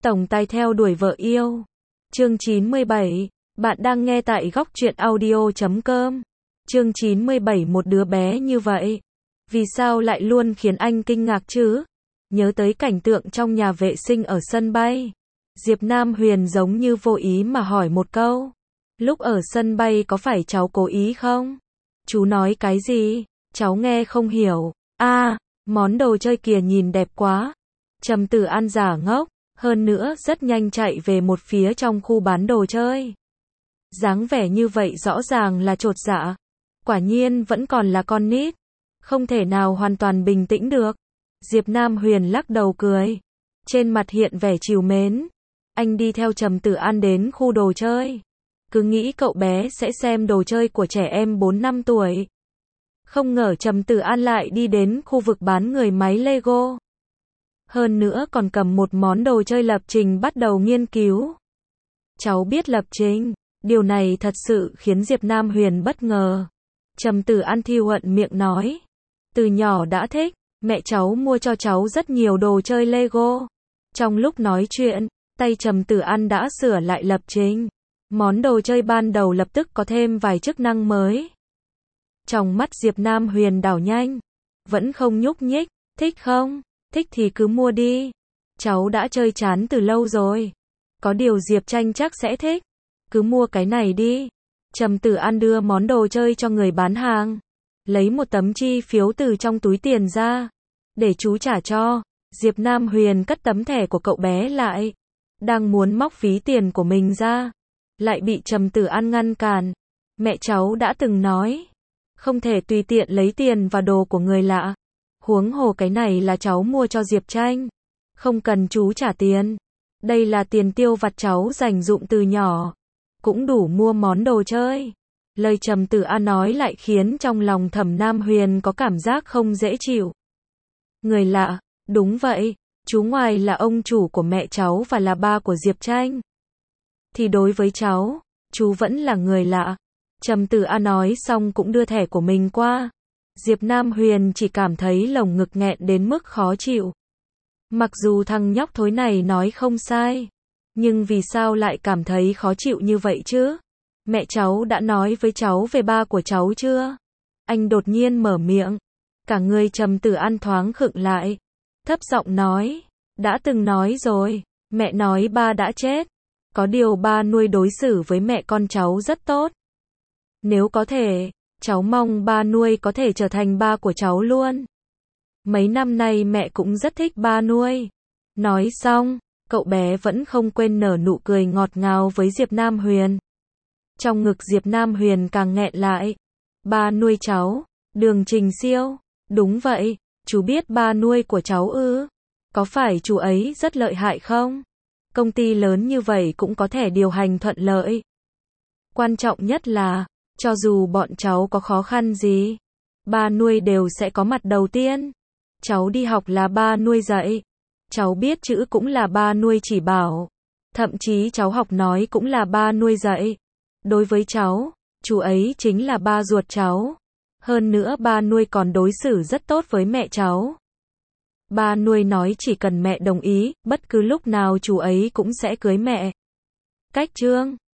tổng tài theo đuổi vợ yêu. Chương 97, bạn đang nghe tại góc truyện audio.com. Chương 97, một đứa bé như vậy. Vì sao lại luôn khiến anh kinh ngạc chứ? Nhớ tới cảnh tượng trong nhà vệ sinh ở sân bay. Diệp Nam Huyền giống như vô ý mà hỏi một câu. Lúc ở sân bay có phải cháu cố ý không? Chú nói cái gì? Cháu nghe không hiểu. Món đồ chơi kìa nhìn đẹp quá. Trầm Tử An giả ngốc, hơn nữa rất nhanh chạy về một phía trong khu bán đồ chơi. Dáng vẻ như vậy rõ ràng là chột dạ. Quả nhiên vẫn còn là con nít. Không thể nào hoàn toàn bình tĩnh được. Diệp Nam Huyền lắc đầu cười. Trên mặt hiện vẻ trìu mến. Anh đi theo Trầm Tử An đến khu đồ chơi. Cứ nghĩ cậu bé sẽ xem đồ chơi của trẻ em 4-5 tuổi. Không ngờ Trầm Tử An lại đi đến khu vực bán người máy Lego. Hơn nữa còn cầm một món đồ chơi lập trình bắt đầu nghiên cứu. Cháu biết lập trình, điều này thật sự khiến Diệp Nam Huyền bất ngờ. Trầm Tử An thiu hận miệng nói. Từ nhỏ đã thích, mẹ cháu mua cho cháu rất nhiều đồ chơi Lego. Trong lúc nói chuyện, tay Trầm Tử An đã sửa lại lập trình. Món đồ chơi ban đầu lập tức có thêm vài chức năng mới. Trong mắt Diệp Nam Huyền đảo nhanh. Vẫn không nhúc nhích, thích không? Thích thì cứ mua đi. Cháu đã chơi chán từ lâu rồi. Có điều Diệp Tranh chắc sẽ thích. Cứ mua cái này đi. Trầm Tử An đưa món đồ chơi cho người bán hàng. Lấy một tấm chi phiếu từ trong túi tiền ra. Để chú trả cho. Diệp Nam Huyền cất tấm thẻ của cậu bé lại. Đang muốn móc phí tiền của mình ra. Lại bị Trầm Tử An ngăn cản. Mẹ cháu đã từng nói. Không thể tùy tiện lấy tiền và đồ của người lạ. Huống hồ cái này là cháu mua cho Diệp Tranh. Không cần chú trả tiền. Đây là tiền tiêu vặt cháu dành dụm từ nhỏ. Cũng đủ mua món đồ chơi. Lời Trầm Tử An nói lại khiến trong lòng Thẩm Nam Huyền có cảm giác không dễ chịu. Người lạ, đúng vậy. Chú ngoài là ông chủ của mẹ cháu và là ba của Diệp Tranh. Thì đối với cháu, chú vẫn là người lạ. Trầm Tử An nói xong cũng đưa thẻ của mình qua. Diệp Nam Huyền chỉ cảm thấy lồng ngực nghẹn đến mức khó chịu. Mặc dù thằng nhóc thối này nói không sai, nhưng vì sao lại cảm thấy khó chịu như vậy chứ? Mẹ cháu đã nói với cháu về ba của cháu chưa? Anh đột nhiên mở miệng. Cả người Trầm Tử An thoáng khựng lại. Thấp giọng nói. Đã từng nói rồi. Mẹ nói ba đã chết. Có điều ba nuôi đối xử với mẹ con cháu rất tốt. Nếu có thể, cháu mong ba nuôi có thể trở thành ba của cháu luôn. Mấy năm nay mẹ cũng rất thích ba nuôi. Nói xong, cậu bé vẫn không quên nở nụ cười ngọt ngào với Diệp Nam Huyền. Trong ngực Diệp Nam Huyền càng nghẹn lại. Ba nuôi cháu, Đường Trình Siêu. Đúng vậy, chú biết ba nuôi của cháu ư? Có phải chú ấy rất lợi hại không? Công ty lớn như vậy cũng có thể điều hành thuận lợi. Quan trọng nhất là, cho dù bọn cháu có khó khăn gì, ba nuôi đều sẽ có mặt đầu tiên. Cháu đi học là ba nuôi dạy. Cháu biết chữ cũng là ba nuôi chỉ bảo. Thậm chí cháu học nói cũng là ba nuôi dạy. Đối với cháu, chú ấy chính là ba ruột cháu. Hơn nữa ba nuôi còn đối xử rất tốt với mẹ cháu. Ba nuôi nói chỉ cần mẹ đồng ý, bất cứ lúc nào chú ấy cũng sẽ cưới mẹ. Cách chương